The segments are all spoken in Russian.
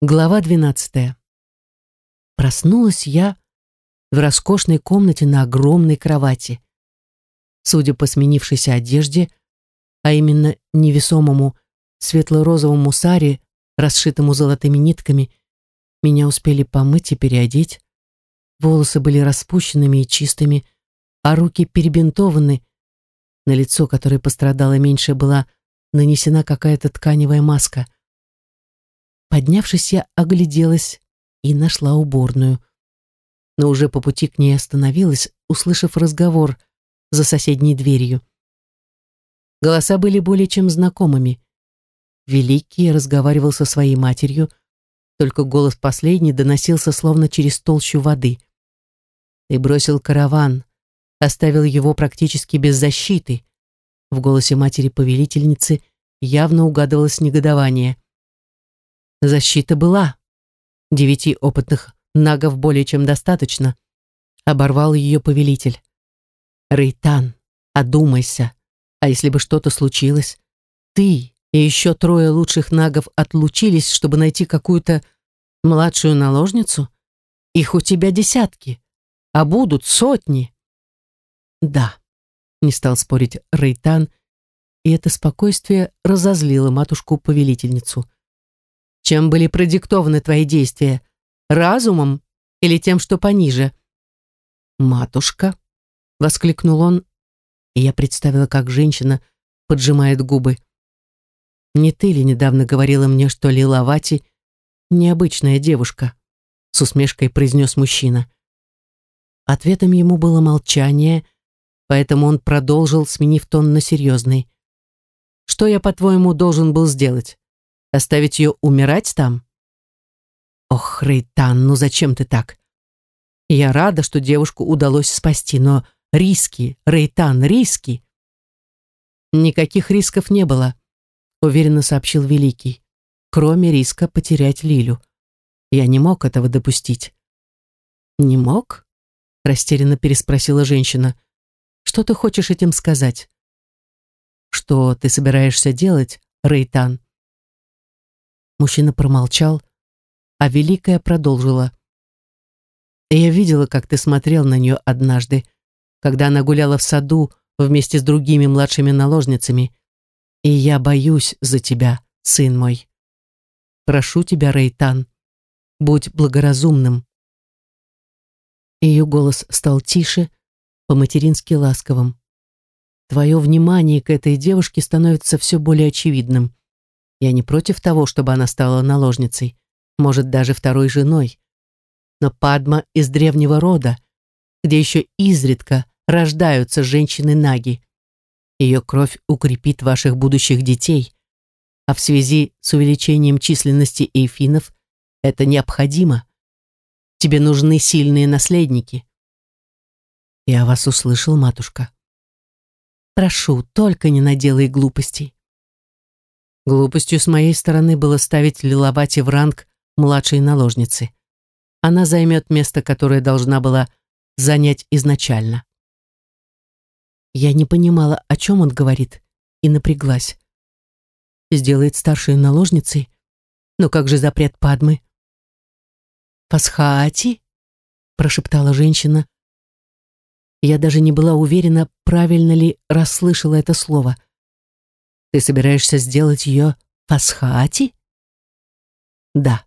Глава 12. Проснулась я в роскошной комнате на огромной кровати. Судя по сменившейся одежде, а именно невесомому светло-розовому саре, расшитому золотыми нитками, меня успели помыть и переодеть. Волосы были распущенными и чистыми, а руки перебинтованы. На лицо, которое пострадало меньше, была нанесена какая-то тканевая маска. Поднявшись, я огляделась и нашла уборную. Но уже по пути к ней остановилась, услышав разговор за соседней дверью. Голоса были более чем знакомыми. Великий разговаривал со своей матерью, только голос последний доносился словно через толщу воды. «Ты бросил караван, оставил его практически без защиты». В голосе матери-повелительницы явно угадывалось негодование. «Защита была. 9 опытных нагов более чем достаточно», — оборвал ее повелитель. «Рейтан, одумайся. А если бы что-то случилось? Ты и еще 3 лучших нагов отлучились, чтобы найти какую-то младшую наложницу? Их у тебя десятки, а будут сотни». «Да», — не стал спорить Рейтан, и это спокойствие разозлило матушку-повелительницу. «Чем были продиктованы твои действия? Разумом или тем, что пониже?» «Матушка», — воскликнул он, и я представила, как женщина поджимает губы. «Не ты ли недавно говорила мне, что Лилавати — необычная девушка?» — с усмешкой произнес мужчина. Ответом ему было молчание, поэтому он продолжил, сменив тон на серьезный. «Что я, по-твоему, должен был сделать? Оставить ее умирать там?» «Ох, Рейтан, ну зачем ты так? Я рада, что девушку удалось спасти, но риски, Рейтан, риски!» «Никаких рисков не было», — уверенно сообщил Великий, «кроме риска потерять Лилю. Я не мог этого допустить». «Не мог?» — растерянно переспросила женщина. «Что ты хочешь этим сказать?» «Что ты собираешься делать, Рейтан?» Мужчина промолчал, а Великая продолжила. «Я видела, как ты смотрел на нее однажды, когда она гуляла в саду вместе с другими младшими наложницами, и я боюсь за тебя, сын мой. Прошу тебя, Рейтан, будь благоразумным». Ее голос стал тише, по-матерински ласковым. «Твое внимание к этой девушке становится все более очевидным. Я не против того, чтобы она стала наложницей, может, даже 2-й женой. Но Падма из древнего рода, где еще изредка рождаются женщины-наги. Ее кровь укрепит ваших будущих детей, а в связи с увеличением численности эйфинов это необходимо. Тебе нужны сильные наследники». «Я вас услышал, матушка». «Прошу, только не наделай глупостей». Глупостью с моей стороны было ставить Лилавати в ранг младшей наложницы. Она займет место, которое должна была занять изначально. Я не понимала, о чем он говорит, и напряглась. Сделает старшей наложницей? Но как же запрет Падмы? «Пасхаати?» — прошептала женщина. Я даже не была уверена, правильно ли расслышала это слово. «Ты собираешься сделать ее Пасхаати?» «Да».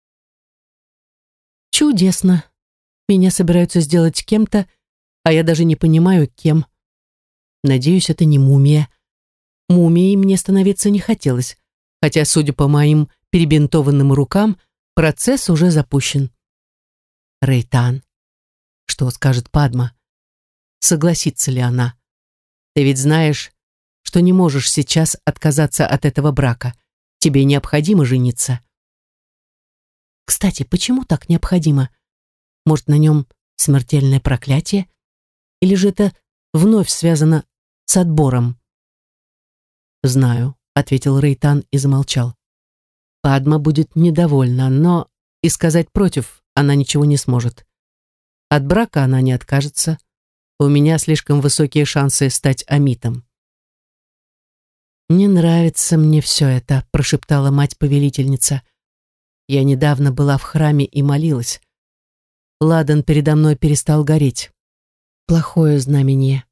«Чудесно. Меня собираются сделать кем-то, а я даже не понимаю, кем. Надеюсь, это не мумия. Мумией мне становиться не хотелось, хотя, судя по моим перебинтованным рукам, процесс уже запущен». «Рейтан, что скажет Падма? Согласится ли она? Ты ведь знаешь, что не можешь сейчас отказаться от этого брака. Тебе необходимо жениться». «Кстати, почему так необходимо? Может, на нем смертельное проклятие? Или же это вновь связано с отбором?» «Знаю», — ответил Рейтан и замолчал. «Падма будет недовольна, но и сказать против она ничего не сможет. От брака она не откажется. У меня слишком высокие шансы стать амитом». «Не нравится мне все это», — прошептала мать-повелительница. Я недавно была в храме и молилась. Ладан передо мной перестал гореть. Плохое знамение.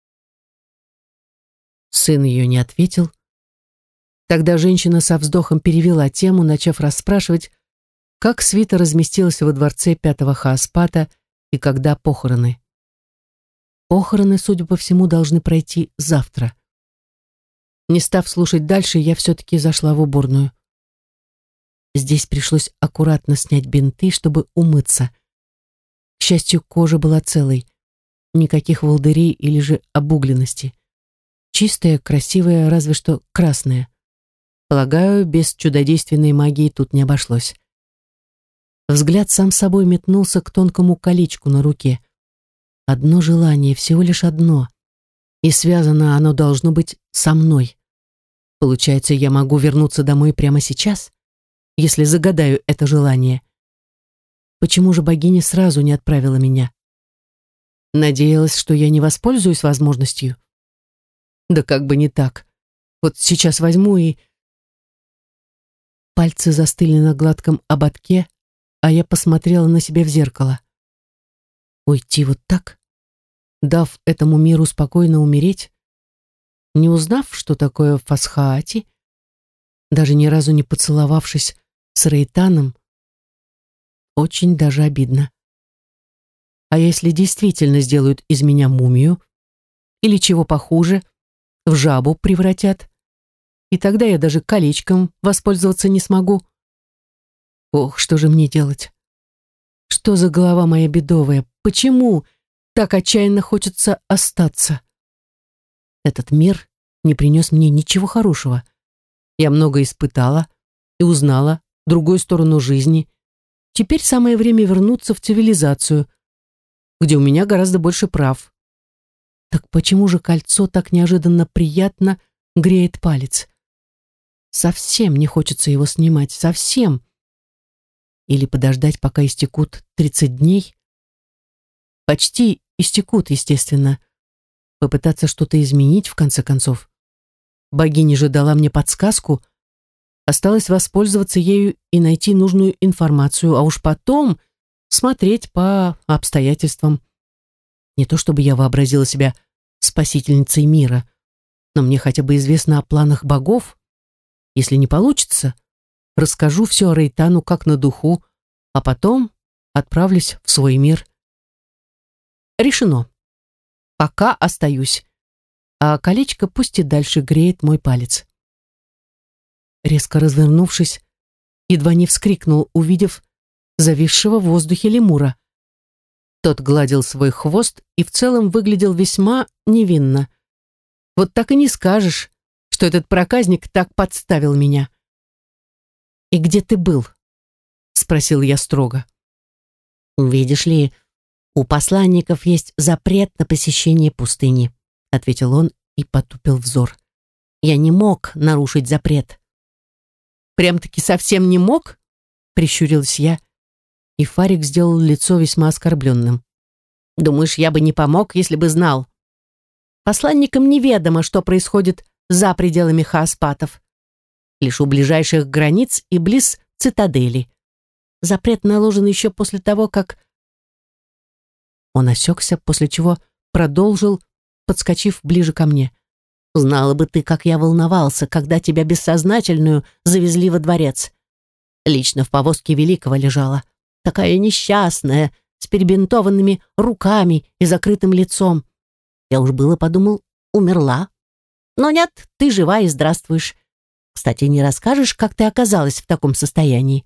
Сын ее не ответил. Тогда женщина со вздохом перевела тему, начав расспрашивать, как свита разместилась во дворце пятого Хааспата и когда похороны. Похороны, судя по всему, должны пройти завтра. Не став слушать дальше, я все-таки зашла в уборную. Здесь пришлось аккуратно снять бинты, чтобы умыться. К счастью, кожа была целой. Никаких волдырей или же обугленности. Чистая, красивая, разве что красная. Полагаю, без чудодейственной магии тут не обошлось. Взгляд сам собой метнулся к тонкому колечку на руке. Одно желание, всего лишь одно. И связано оно должно быть со мной. Получается, я могу вернуться домой прямо сейчас, если загадаю это желание. Почему же богиня сразу не отправила меня? Надеялась, что я не воспользуюсь возможностью? Да как бы не так. Вот сейчас возьму и... Пальцы застыли на гладком ободке, а я посмотрела на себя в зеркало. Уйти вот так, дав этому миру спокойно умереть, не узнав, что такое фасхаати, даже ни разу не поцеловавшись с Рейтаном, очень даже обидно. А если действительно сделают из меня мумию, или чего похуже, в жабу превратят, и тогда я даже колечком воспользоваться не смогу. Ох, что же мне делать? Что за голова моя бедовая? Почему так отчаянно хочется остаться? Этот мир не принес мне ничего хорошего. Я много испытала и узнала другую сторону жизни. Теперь самое время вернуться в цивилизацию, где у меня гораздо больше прав. Так почему же кольцо так неожиданно приятно греет палец? Совсем не хочется его снимать, совсем. Или подождать, пока истекут 30 дней? Почти истекут, естественно. Попытаться что-то изменить, в конце концов. Богиня же дала мне подсказку. Осталось воспользоваться ею и найти нужную информацию, а уж потом смотреть по обстоятельствам. Не то чтобы я вообразила себя спасительницей мира, но мне хотя бы известно о планах богов. Если не получится, расскажу все Рейтану как на духу, а потом отправлюсь в свой мир. Решено. Пока остаюсь, а колечко пусть и дальше греет мой палец. Резко развернувшись, едва не вскрикнул, увидев зависшего в воздухе лемура. Тот гладил свой хвост и в целом выглядел весьма невинно. Вот так и не скажешь, что этот проказник так подставил меня. «И где ты был?» — спросил я строго. «Видишь ли, у посланников есть запрет на посещение пустыни», — ответил он и потупил взор. «Я не мог нарушить запрет». «Прям-таки совсем не мог?» — прищурилась я, и Фарик сделал лицо весьма оскорбленным. «Думаешь, я бы не помог, если бы знал? Посланникам неведомо, что происходит за пределами Хааспатов. Лишь у ближайших границ и близ цитадели. Запрет наложен еще после того, как...» Он осекся, после чего продолжил, подскочив ближе ко мне. «Знала бы ты, как я волновался, когда тебя бессознательную завезли во дворец. Лично в повозке Великого лежала. Такая несчастная, с перебинтованными руками и закрытым лицом. Я уж было подумал, умерла. Но нет, ты жива и здравствуешь. Кстати, не расскажешь, как ты оказалась в таком состоянии?»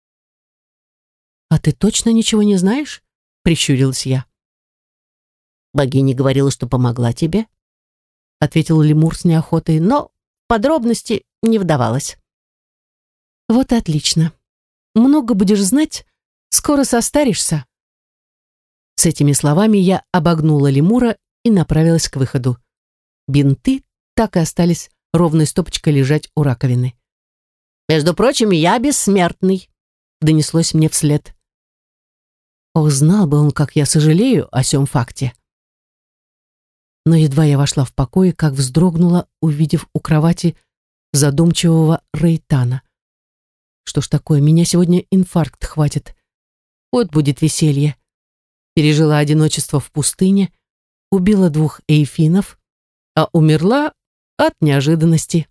«А ты точно ничего не знаешь?» — прищурилась я. «Богиня говорила, что помогла тебе», — ответил лемур с неохотой, но в подробности не вдавалась. «Вот и отлично. Много будешь знать, скоро состаришься». С этими словами я обогнула лемура и направилась к выходу. Бинты так и остались ровной стопочкой лежать у раковины. «Между прочим, я бессмертный», — донеслось мне вслед. Ох, знал бы он, как я сожалею о сём факте. Но едва я вошла в покой, как вздрогнула, увидев у кровати задумчивого Рейтана. Что ж такое, меня сегодня инфаркт хватит. Вот будет веселье. Пережила одиночество в пустыне, убила 2 эйфинов, а умерла от неожиданности.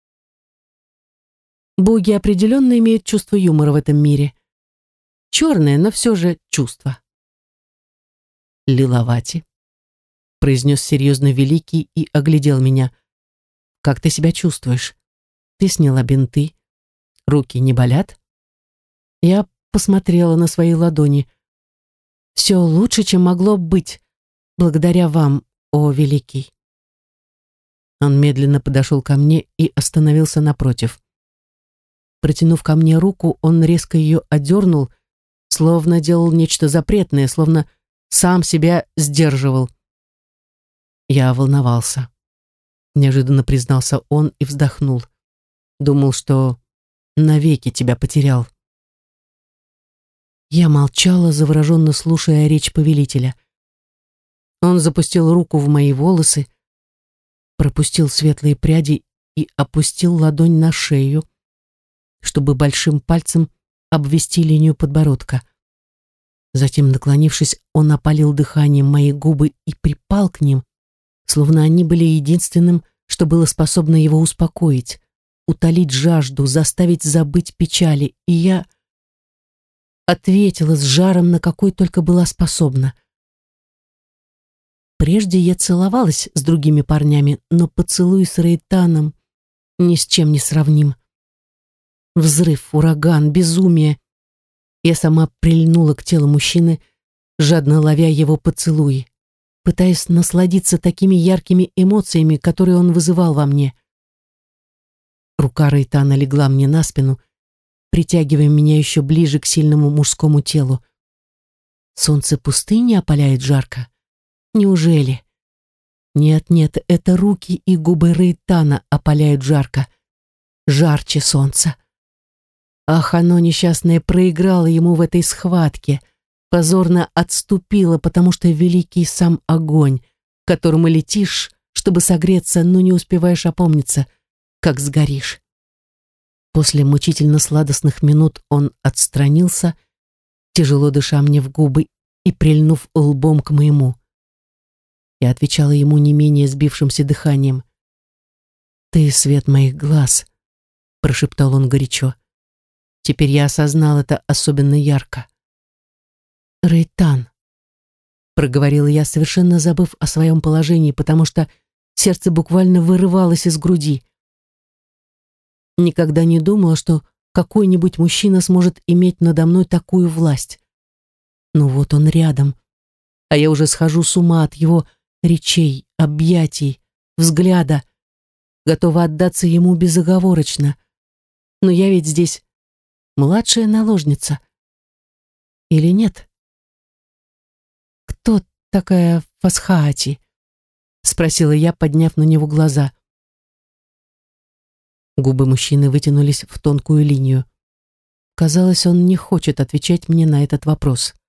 Боги определенно имеют чувство юмора в этом мире. Черное, но все же чувство. «Лиловати», — произнес серьезно Великий и оглядел меня. «Как ты себя чувствуешь? Ты сняла бинты. Руки не болят?» Я посмотрела на свои ладони. «Все лучше, чем могло быть, благодаря вам, о Великий». Он медленно подошел ко мне и остановился напротив. Протянув ко мне руку, он резко ее отдернул, словно делал нечто запретное, словно сам себя сдерживал. Я волновался. Неожиданно признался он и вздохнул. Думал, что навеки тебя потерял. Я молчала, завороженно слушая речь повелителя. Он запустил руку в мои волосы, пропустил светлые пряди и опустил ладонь на шею, чтобы большим пальцем обвести линию подбородка. Затем, наклонившись, он опалил дыханием мои губы и припал к ним, словно они были единственным, что было способно его успокоить, утолить жажду, заставить забыть печали, и я ответила с жаром, на какой только была способна. Прежде я целовалась с другими парнями, но поцелуй с Рейтаном ни с чем не сравним. Взрыв, ураган, безумие. Я сама прильнула к телу мужчины, жадно ловя его поцелуи, пытаясь насладиться такими яркими эмоциями, которые он вызывал во мне. Рука Рейтана легла мне на спину, притягивая меня еще ближе к сильному мужскому телу. Солнце пустыни опаляет жарко. Неужели? Нет, это руки и губы Рейтана опаляют жарко. Жарче солнца. Ах, оно несчастное проиграло ему в этой схватке, позорно отступило, потому что великий сам огонь, к которому летишь, чтобы согреться, но не успеваешь опомниться, как сгоришь. После мучительно сладостных минут он отстранился, тяжело дыша мне в губы и прильнув лбом к моему. Я отвечала ему не менее сбившимся дыханием. «Ты свет моих глаз», — прошептал он горячо. Теперь я осознал это особенно ярко. «Рейтан», — проговорила я, совершенно забыв о своем положении, потому что сердце буквально вырывалось из груди. Никогда не думала, что какой-нибудь мужчина сможет иметь надо мной такую власть. Но вот он рядом, а я уже схожу с ума от его речей, объятий, взгляда, готова отдаться ему безоговорочно. Но я ведь здесь младшая наложница. Или нет? «Кто такая Фасхаати?» — спросила я, подняв на него глаза. Губы мужчины вытянулись в тонкую линию. Казалось, он не хочет отвечать мне на этот вопрос.